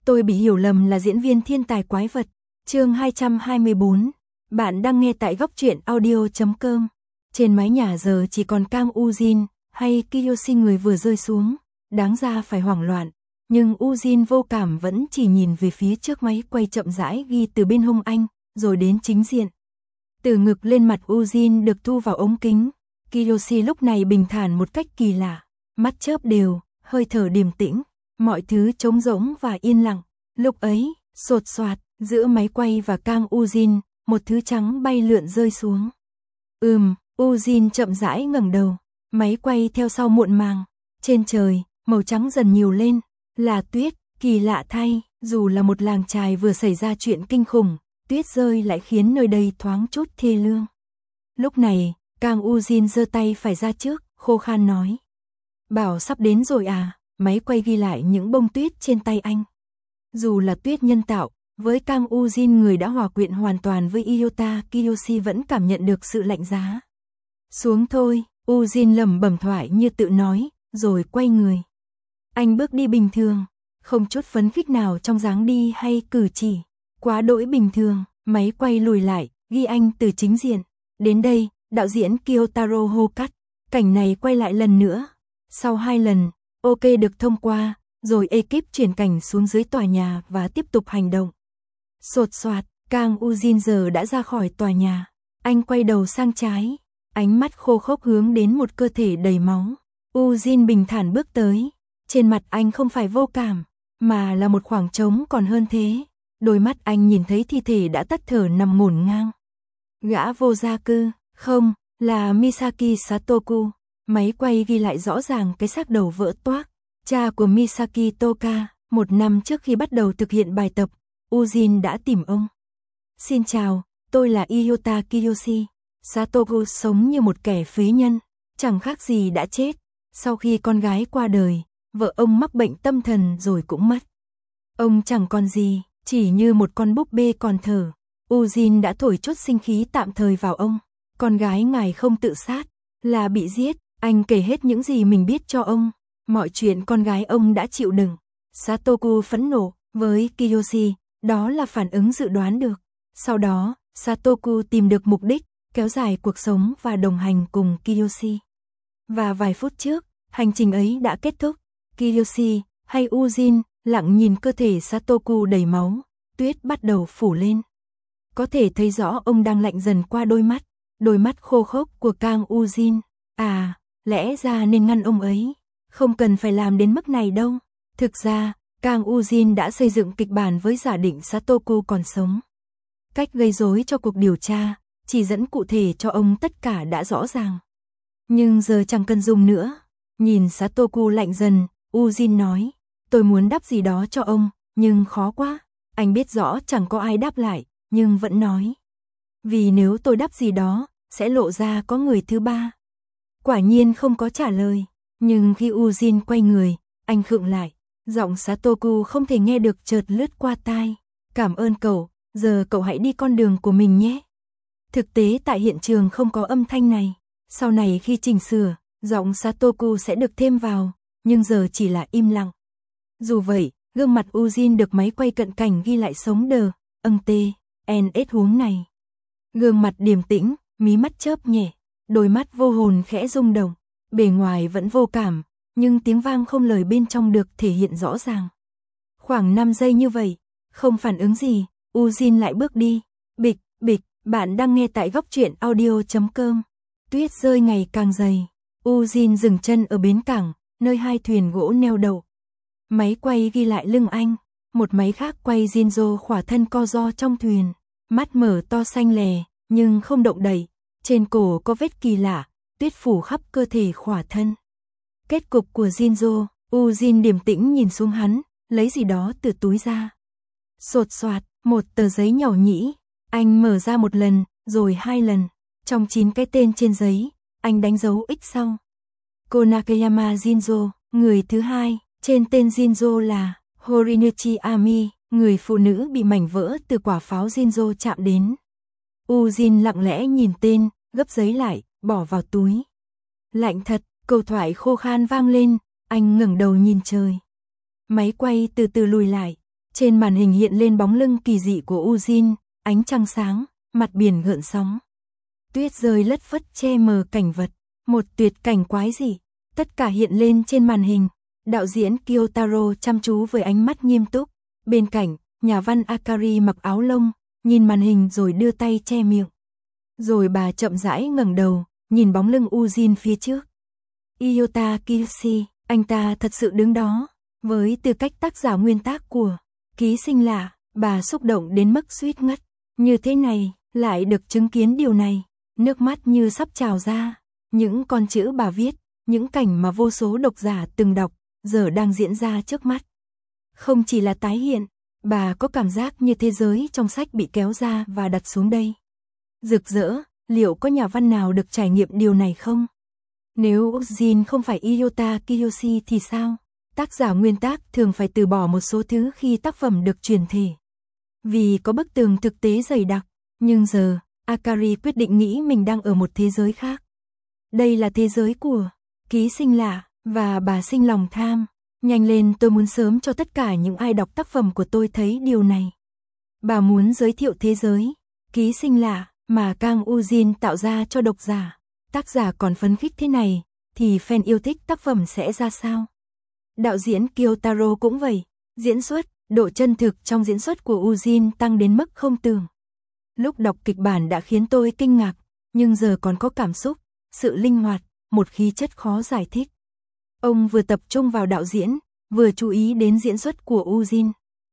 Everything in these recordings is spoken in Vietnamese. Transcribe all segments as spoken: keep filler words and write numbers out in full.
Tôi bị hiểu lầm là diễn viên thiên tài quái vật. Chương hai trăm hai mươi bốn. Bạn đang nghe tại góc truyện audio chấm com. Trên mái nhà giờ chỉ còn Kang Ujin hay Kiyoshi người vừa rơi xuống, đáng ra phải hoảng loạn, nhưng Ujin vô cảm vẫn chỉ nhìn về phía trước, máy quay chậm rãi ghi từ bên hông anh, rồi đến chính diện. Từ ngực lên mặt Ujin được thu vào ống kính. Kiyoshi lúc này bình thản một cách kỳ lạ, mắt chớp đều, hơi thở điềm tĩnh, mọi thứ trống rỗng và yên lặng. Lúc ấy, sột soạt, giữa máy quay và Kang Ujin, một thứ trắng bay lượn rơi xuống. Ừm, Ujin chậm rãi ngẩng đầu, máy quay theo sau muộn màng. Trên trời, màu trắng dần nhiều lên, là tuyết. Kỳ lạ thay, dù là một làng chài vừa xảy ra chuyện kinh khủng, tuyết rơi lại khiến nơi đây thoáng chút thê lương. Lúc này, Kang Ujin giơ tay phải ra trước, khô khan nói: "Bảo sắp đến rồi à?" Máy quay ghi lại những bông tuyết trên tay anh. Dù là tuyết nhân tạo, với Kang Ujin, người đã hòa quyện hoàn toàn với Iota, Kiyoshi vẫn cảm nhận được sự lạnh giá. "Xuống thôi," Ujin lẩm bẩm thoại như tự nói, rồi quay người. Anh bước đi bình thường, không chút phấn khích nào trong dáng đi hay cử chỉ, quá đỗi bình thường. Máy quay lùi lại, ghi anh từ chính diện. Đến đây, đạo diễn Kyotaro hô cắt. Cảnh này quay lại lần nữa. Sau hai lần, ok được thông qua, rồi ekip chuyển cảnh xuống dưới tòa nhà và tiếp tục hành động. Sột soạt, Kang Ujin giờ đã ra khỏi tòa nhà. Anh quay đầu sang trái, ánh mắt khô khốc hướng đến một cơ thể đầy máu. Ujin bình thản bước tới. Trên mặt anh không phải vô cảm, mà là một khoảng trống còn hơn thế. Đôi mắt anh nhìn thấy thi thể đã tắt thở nằm ngổn ngang. Gã vô gia cư, không, là Misaki Satoku. Máy quay ghi lại rõ ràng cái xác đầu vỡ toác. Cha của Misaki Toka, một năm trước khi bắt đầu thực hiện bài tập, Ujin đã tìm ông. "Xin chào, tôi là Iota Kiyoshi." Satoku sống như một kẻ phế nhân, chẳng khác gì đã chết. Sau khi con gái qua đời, vợ ông mắc bệnh tâm thần rồi cũng mất. Ông chẳng còn gì, chỉ như một con búp bê còn thở. Ujin đã thổi chút sinh khí tạm thời vào ông. "Con gái ngài không tự sát, là bị giết." Anh kể hết những gì mình biết cho ông, mọi chuyện con gái ông đã chịu đựng. Satoku phẫn nộ với Kiyoshi, đó là phản ứng dự đoán được. Sau đó, Satoku tìm được mục đích, kéo dài cuộc sống và đồng hành cùng Kiyoshi. Và vài phút trước, hành trình ấy đã kết thúc. Kiyoshi hay Ujin lặng nhìn cơ thể Satoku đầy máu, tuyết bắt đầu phủ lên. Có thể thấy rõ ông đang lạnh dần qua đôi mắt, đôi mắt khô khốc của Kang Ujin. À, lẽ ra nên ngăn ông ấy, không cần phải làm đến mức này đâu. Thực ra, Kang Ujin đã xây dựng kịch bản với giả định Satoku còn sống. Cách gây rối cho cuộc điều tra, chỉ dẫn cụ thể cho ông tất cả đã rõ ràng. Nhưng giờ chẳng cần dùng nữa. Nhìn Satoku lạnh dần, Ujin nói: "Tôi muốn đáp gì đó cho ông, nhưng khó quá." Anh biết rõ chẳng có ai đáp lại, nhưng vẫn nói: "Vì nếu tôi đáp gì đó, sẽ lộ ra có người thứ ba." Quả nhiên không có trả lời, nhưng khi Ujin quay người, anh khựng lại. Giọng Satoku không thể nghe được chợt lướt qua tai: "Cảm ơn cậu, giờ cậu hãy đi con đường của mình nhé." Thực tế tại hiện trường không có âm thanh này. Sau này khi chỉnh sửa, giọng Satoku sẽ được thêm vào, nhưng giờ chỉ là im lặng. Dù vậy, gương mặt Ujin được máy quay cận cảnh ghi lại sống đờ, âng tê, en ết huống này. Gương mặt điềm tĩnh, mí mắt chớp nhẹ, đôi mắt vô hồn khẽ rung động, bề ngoài vẫn vô cảm, nhưng tiếng vang không lời bên trong được thể hiện rõ ràng. Khoảng năm giây như vậy, không phản ứng gì, Ujin lại bước đi. Bịch, bịch, bạn đang nghe tại góc truyện audio chấm com. Tuyết rơi ngày càng dày. Ujin dừng chân ở bến cảng, nơi hai thuyền gỗ neo đậu. Máy quay ghi lại lưng anh, một máy khác quay Jinzo khỏa thân co ro trong thuyền, mắt mở to xanh lè, nhưng không động đậy. Trên cổ có vết kỳ lạ, tuyết phủ khắp cơ thể khỏa thân. Kết cục của Jinzo, Ujin điềm tĩnh nhìn xuống hắn, lấy gì đó từ túi ra. Sột soạt, một tờ giấy nhỏ nhĩ. Anh mở ra một lần, rồi hai lần. Trong chín cái tên trên giấy, anh đánh dấu X sau. Konakeyama Jinzo, người thứ hai. Trên tên Jinzo là Horinuchi Ami, người phụ nữ bị mảnh vỡ từ quả pháo Jinzo chạm đến. Ujin lặng lẽ nhìn tên, gấp giấy lại, bỏ vào túi. Lạnh thật, câu thoại khô khan vang lên, anh ngẩng đầu nhìn trời. Máy quay từ từ lùi lại, Trên màn hình hiện lên bóng lưng kỳ dị của Ujin, ánh trăng sáng, mặt biển gợn sóng. Tuyết rơi lất phất che mờ cảnh vật, một tuyệt cảnh quái dị, tất cả hiện lên trên màn hình. Đạo diễn Kyotaro chăm chú với ánh mắt nghiêm túc, bên cạnh, nhà văn Akari mặc áo lông, nhìn màn hình rồi đưa tay che miệng. Rồi bà chậm rãi ngẩng đầu, nhìn bóng lưng Ujin phía trước. Iota Kiyoshi, anh ta thật sự đứng đó, với tư cách tác giả nguyên tác của Ký sinh lạ, bà xúc động đến mức suýt ngất. Như thế này, lại được chứng kiến điều này, nước mắt như sắp trào ra. Những con chữ bà viết, những cảnh mà vô số độc giả từng đọc, giờ đang diễn ra trước mắt. Không chỉ là tái hiện, bà có cảm giác như thế giới trong sách bị kéo ra và đặt xuống đây. Rực rỡ, liệu có nhà văn nào được trải nghiệm điều này không? Nếu Ujin không phải Iota Kiyoshi thì sao? Tác giả nguyên tác thường phải từ bỏ một số thứ khi tác phẩm được truyền thể. Vì có bức tường thực tế dày đặc, nhưng giờ, Akari quyết định nghĩ mình đang ở một thế giới khác. Đây là thế giới của Ký sinh lạ, và bà sinh lòng tham. Nhanh lên, tôi muốn sớm cho tất cả những ai đọc tác phẩm của tôi thấy điều này. Bà muốn giới thiệu thế giới Ký sinh lạ mà Kang Ujin tạo ra cho độc giả. Tác giả còn phấn khích thế này, thì fan yêu thích tác phẩm sẽ ra sao? Đạo diễn Kyotaro cũng vậy, diễn xuất, độ chân thực trong diễn xuất của Ujin tăng đến mức không tưởng. Lúc đọc kịch bản đã khiến tôi kinh ngạc, nhưng giờ còn có cảm xúc, sự linh hoạt, một khí chất khó giải thích. Ông vừa tập trung vào đạo diễn, vừa chú ý đến diễn xuất của Ujin.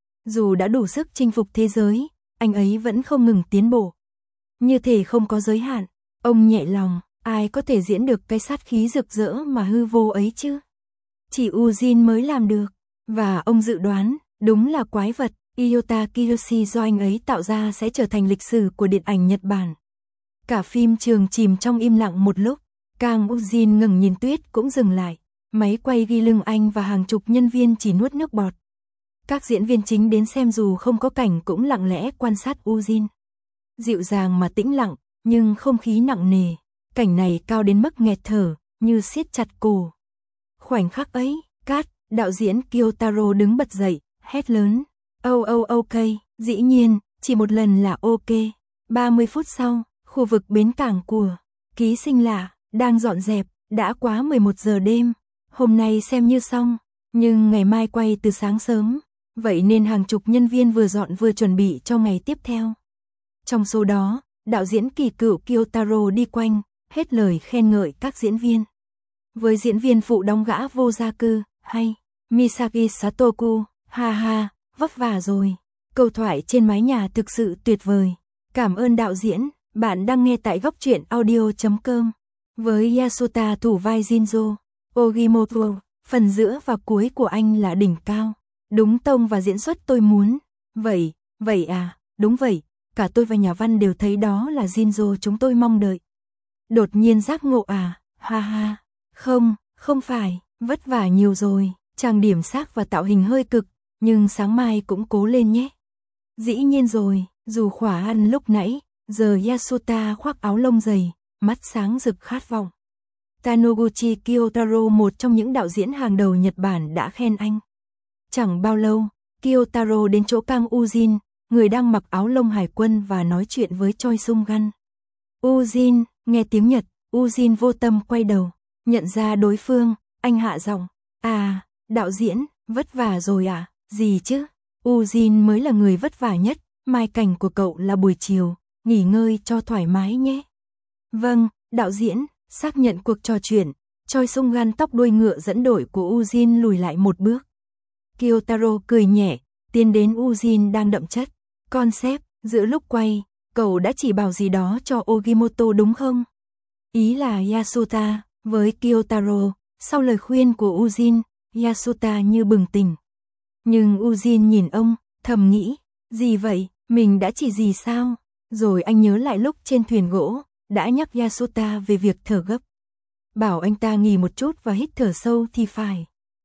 Dù đã đủ sức chinh phục thế giới, anh ấy vẫn không ngừng tiến bộ. Như thể không có giới hạn, ông nhẹ lòng, ai có thể diễn được cái sát khí rực rỡ mà hư vô ấy chứ? Chỉ Ujin mới làm được, và ông dự đoán, đúng là quái vật, Iota Kiyoshi do anh ấy tạo ra sẽ trở thành lịch sử của điện ảnh Nhật Bản. Cả phim trường chìm trong im lặng một lúc, Kang Ujin ngẩng nhìn Tuyết cũng dừng lại, máy quay ghi lưng anh và hàng chục nhân viên chỉ nuốt nước bọt. Các diễn viên chính đến xem dù không có cảnh cũng lặng lẽ quan sát Ujin. Dịu dàng mà tĩnh lặng, nhưng không khí nặng nề, cảnh này cao đến mức nghẹt thở, như siết chặt cổ. Khoảnh khắc ấy, cắt, đạo diễn Kyotaro đứng bật dậy, hét lớn, oh oh ok, dĩ nhiên, chỉ một lần là ok. ba mươi phút sau, khu vực bến cảng của Ký sinh lạ đang dọn dẹp, đã quá mười một giờ đêm. Hôm nay xem như xong, nhưng ngày mai quay từ sáng sớm, vậy nên hàng chục nhân viên vừa dọn vừa chuẩn bị cho ngày tiếp theo. Trong số đó, đạo diễn kỳ cựu Kyotaro đi quanh, hết lời khen ngợi các diễn viên. Với diễn viên phụ đóng gã vô gia cư, hay Misaki Satoku, ha ha, vất vả rồi. Câu thoại trên mái nhà thực sự tuyệt vời. Cảm ơn đạo diễn, bạn đang nghe tại góc truyện audio chấm com. Với Yasuta thủ vai Jinzo, Ogimoto, phần giữa và cuối của anh là đỉnh cao. Đúng tông và diễn xuất tôi muốn. Vậy, vậy à, đúng vậy, cả tôi và nhà văn đều thấy đó là Jinzo chúng tôi mong đợi. Đột nhiên giác ngộ à, ha ha. Không, không phải, vất vả nhiều rồi, trang điểm sắc và tạo hình hơi cực, nhưng sáng mai cũng cố lên nhé. Dĩ nhiên rồi, dù khỏa ăn lúc nãy, giờ Yasuta khoác áo lông dày, mắt sáng rực khát vọng. Taniguchi Kyotaro, một trong những đạo diễn hàng đầu Nhật Bản đã khen anh. Chẳng bao lâu, Kyotaro đến chỗ Kang Ujin, người đang mặc áo lông hải quân và nói chuyện với Choi Sung Gun. Ujin, nghe tiếng Nhật, Ujin vô tâm quay đầu, nhận ra đối phương, anh hạ giọng, à, đạo diễn, vất vả rồi à, gì chứ, Ujin mới là người vất vả nhất, mai cảnh của cậu là buổi chiều, nghỉ ngơi cho thoải mái nhé. Vâng, đạo diễn, xác nhận cuộc trò chuyện, Choi Sung Gun tóc đuôi ngựa dẫn đội của Ujin lùi lại một bước. Kyotaro cười nhẹ, tiến đến Ujin đang đậm chất. Concept, giữa lúc quay, cậu đã chỉ bảo gì đó cho Ogimoto đúng không? Ý là Yasuta, với Kyotaro, sau lời khuyên của Ujin, Yasuta như bừng tỉnh. Nhưng Ujin nhìn ông, thầm nghĩ, gì vậy, mình đã chỉ gì sao? Rồi anh nhớ lại lúc trên thuyền gỗ, đã nhắc Yasuta về việc thở gấp. Bảo anh ta nghỉ một chút và hít thở sâu thì phải.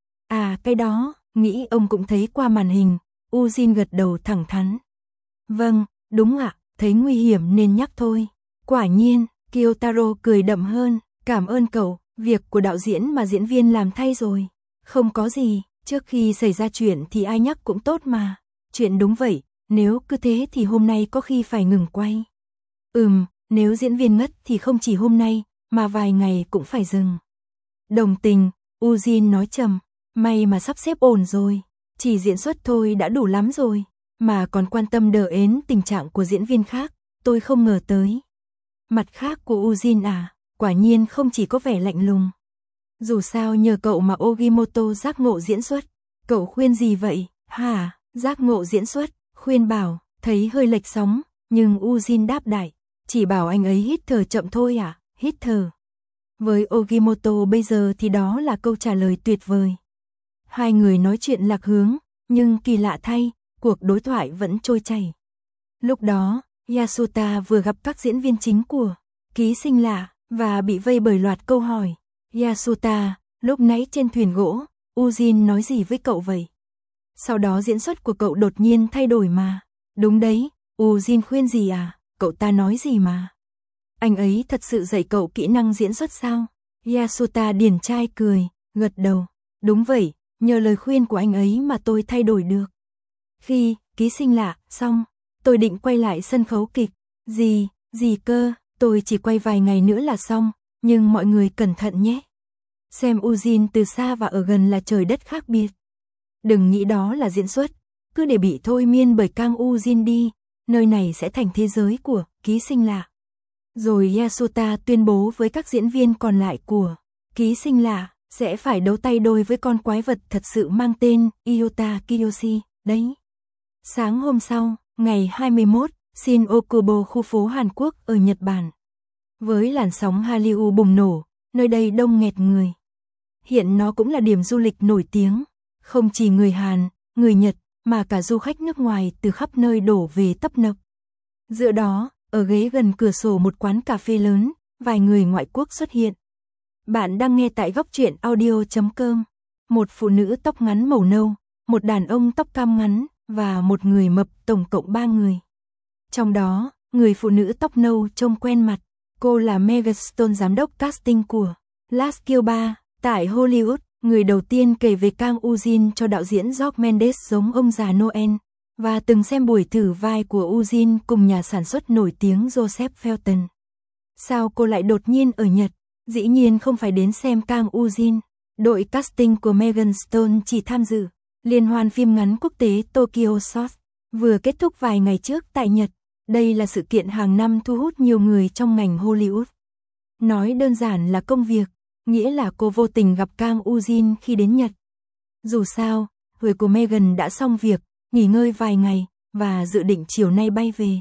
À cái đó, nghĩ ông cũng thấy qua màn hình, Ujin gật đầu thẳng thắn. Vâng, đúng ạ, thấy nguy hiểm nên nhắc thôi. Quả nhiên, Kyotaro cười đậm hơn, cảm ơn cậu, việc của đạo diễn mà diễn viên làm thay rồi. Không có gì, trước khi xảy ra chuyện thì ai nhắc cũng tốt mà. chuyện đúng vậy, nếu cứ thế thì hôm nay có khi phải ngừng quay. Ừm, nếu diễn viên ngất thì không chỉ hôm nay, mà vài ngày cũng phải dừng. Đồng tình, Ujin nói trầm, may mà sắp xếp ổn rồi, chỉ diễn xuất thôi đã đủ lắm rồi, mà còn quan tâm đờ ến tình trạng của diễn viên khác, tôi không ngờ tới. Mặt khác của Ujin à, quả nhiên không chỉ có vẻ lạnh lùng. Dù sao nhờ cậu mà Ogimoto giác ngộ diễn xuất, cậu khuyên gì vậy, hả, giác ngộ diễn xuất, khuyên bảo, thấy hơi lệch sóng, nhưng Ujin đáp đại, chỉ bảo anh ấy hít thở chậm thôi à, hít thở. Với Ogimoto bây giờ thì đó là câu trả lời tuyệt vời. Hai người nói chuyện lạc hướng, nhưng kỳ lạ thay, cuộc đối thoại vẫn trôi chảy. Lúc đó, Yasuta vừa gặp các diễn viên chính của Ký Sinh Lạ, và bị vây bởi loạt câu hỏi. Yasuta, lúc nãy trên thuyền gỗ, Ujin nói gì với cậu vậy? Sau đó diễn xuất của cậu đột nhiên thay đổi mà. Đúng đấy, Ujin khuyên gì à, cậu ta nói gì mà. Anh ấy thật sự dạy cậu kỹ năng diễn xuất sao? Yasuta điển trai cười, gật đầu. Đúng vậy, nhờ lời khuyên của anh ấy mà tôi thay đổi được. Khi Ký Sinh Lạ xong, tôi định quay lại sân khấu kịch. Gì, gì cơ, tôi chỉ quay vài ngày nữa là xong, nhưng mọi người cẩn thận nhé. Xem Ujin từ xa và ở gần là trời đất khác biệt. Đừng nghĩ đó là diễn xuất, cứ để bị thôi miên bởi Kang Ujin đi, nơi này sẽ thành thế giới của Ký Sinh Lạ. Rồi Yasuta tuyên bố với các diễn viên còn lại của Ký Sinh Lạ sẽ phải đấu tay đôi với con quái vật thật sự mang tên Iota Kiyoshi, đấy. Sáng hôm sau, ngày hai mươi mốt, Shin Okubo, khu phố Hàn Quốc ở Nhật Bản. Với làn sóng Hallyu bùng nổ, nơi đây đông nghẹt người. Hiện nó cũng là điểm du lịch nổi tiếng, không chỉ người Hàn, người Nhật, mà cả du khách nước ngoài từ khắp nơi đổ về tấp nập. Giữa đó, ở ghế gần cửa sổ một quán cà phê lớn, vài người ngoại quốc xuất hiện. Bạn đang nghe tại góc truyện audio chấm com. Một phụ nữ tóc ngắn màu nâu, một đàn ông tóc cam ngắn, và một người mập, tổng cộng ba người. Trong đó, người phụ nữ tóc nâu trông quen mặt. Cô là Megan Stone, giám đốc casting của Last Kill ba tại Hollywood, người đầu tiên kể về Kang Ujin cho đạo diễn George Mendes giống ông già Noel, và từng xem buổi thử vai của Ujin cùng nhà sản xuất nổi tiếng Joseph Felton. Sao cô lại đột nhiên ở Nhật? Dĩ nhiên không phải đến xem Kang Ujin. Đội casting của Megan Stone chỉ tham dự liên hoan phim ngắn quốc tế Tokyo Shorts, vừa kết thúc vài ngày trước tại Nhật. Đây là sự kiện hàng năm thu hút nhiều người trong ngành Hollywood. Nói đơn giản là công việc, nghĩa là cô vô tình gặp Kang Ujin khi đến Nhật. Dù sao, người của Megan đã xong việc, nghỉ ngơi vài ngày, và dự định chiều nay bay về.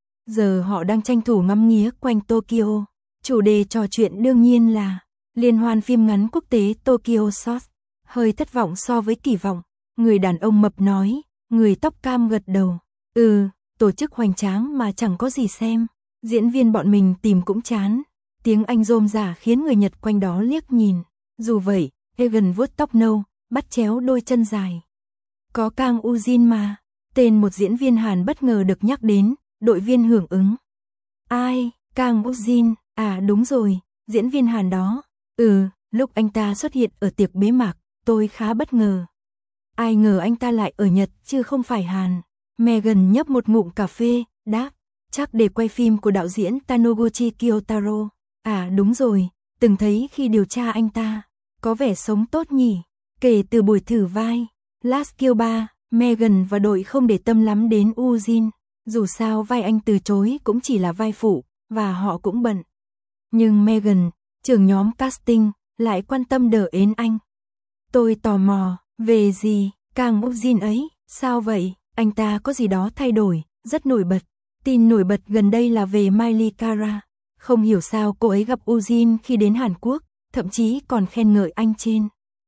Giờ họ đang tranh thủ ngắm nghía quanh Tokyo. Chủ đề trò chuyện đương nhiên là liên hoan phim ngắn quốc tế Tokyo Shorts. Hơi thất vọng so với kỳ vọng, người đàn ông mập nói, người tóc cam gật đầu. Ừ, tổ chức hoành tráng mà chẳng có gì xem. Diễn viên bọn mình tìm cũng chán. Tiếng Anh rôm rả khiến người Nhật quanh đó liếc nhìn. Dù vậy, Egan vuốt tóc nâu, bắt chéo đôi chân dài. Có Kang Ujin mà. Tên một diễn viên Hàn bất ngờ được nhắc đến, đội viên hưởng ứng. Ai, Kang Ujin, à đúng rồi, diễn viên Hàn đó. Ừ, lúc anh ta xuất hiện ở tiệc bế mạc, tôi khá bất ngờ. Ai ngờ anh ta lại ở Nhật chứ không phải Hàn. Megan nhấp một ngụm cà phê, đáp, chắc để quay phim của đạo diễn Taniguchi Kiyotaro. À đúng rồi, từng thấy khi điều tra anh ta, có vẻ sống tốt nhỉ. Kể từ buổi thử vai Last Kill ba, Megan và đội không để tâm lắm đến Ujin. Dù sao vai anh từ chối cũng chỉ là vai phụ, và họ cũng bận. Nhưng Megan, trưởng nhóm casting, lại quan tâm đỡ ến anh. Tôi tò mò, về gì, Kang Ujin ấy, sao vậy? Anh ta có gì đó thay đổi, rất nổi bật. Tin nổi bật gần đây là về Miley Kara. Không hiểu sao cô ấy gặp Ujin khi đến Hàn Quốc, thậm chí còn khen ngợi anh trên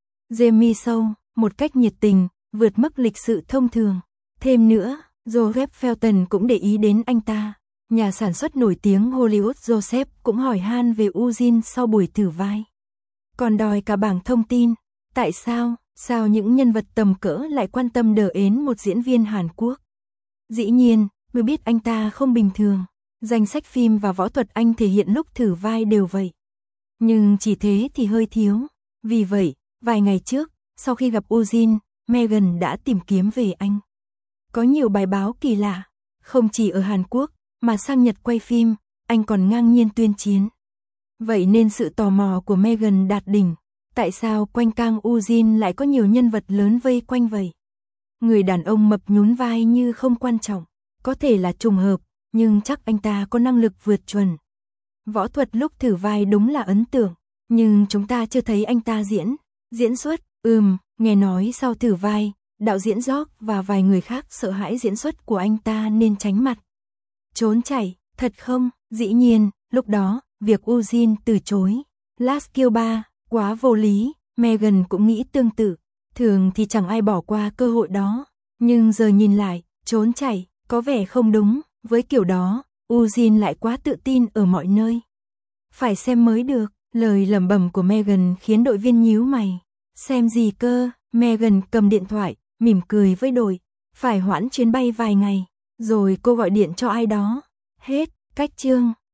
Jamie Show, một cách nhiệt tình, vượt mức lịch sự thông thường. Thêm nữa, Joseph Felton cũng để ý đến anh ta. Nhà sản xuất nổi tiếng Hollywood Joseph cũng hỏi han về Ujin sau buổi thử vai. Còn đòi cả bảng thông tin. Tại sao, sao những nhân vật tầm cỡ lại quan tâm đỡ ến một diễn viên Hàn Quốc? Dĩ nhiên, mới biết anh ta không bình thường. Danh sách phim và võ thuật anh thể hiện lúc thử vai đều vậy. Nhưng chỉ thế thì hơi thiếu. Vì vậy, vài ngày trước, sau khi gặp Ujin, Megan đã tìm kiếm về anh. Có nhiều bài báo kỳ lạ, không chỉ ở Hàn Quốc, mà sang Nhật quay phim, anh còn ngang nhiên tuyên chiến. Vậy nên sự tò mò của Meghan đạt đỉnh. Tại sao quanh Kang Eugene lại có nhiều nhân vật lớn vây quanh vậy? Người đàn ông mập nhún vai như không quan trọng. Có thể là trùng hợp, nhưng chắc anh ta có năng lực vượt chuẩn. Võ thuật lúc thử vai đúng là ấn tượng, nhưng chúng ta chưa thấy anh ta diễn. Diễn xuất, ừm, nghe nói sau thử vai, đạo diễn George và vài người khác sợ hãi diễn xuất của anh ta nên tránh mặt. Trốn chạy, thật không? Dĩ nhiên, lúc đó, việc Eugene từ chối Last Kill ba, quá vô lý, Meghan cũng nghĩ tương tự. Thường thì chẳng ai bỏ qua cơ hội đó, nhưng giờ nhìn lại, trốn chạy, có vẻ không đúng, với kiểu đó, Eugene lại quá tự tin ở mọi nơi. Phải xem mới được, lời lẩm bẩm của Meghan khiến đội viên nhíu mày. Xem gì cơ? Meghan cầm điện thoại, mỉm cười với đội. Phải hoãn chuyến bay vài ngày, rồi cô gọi điện cho ai đó. Hết, cách chương.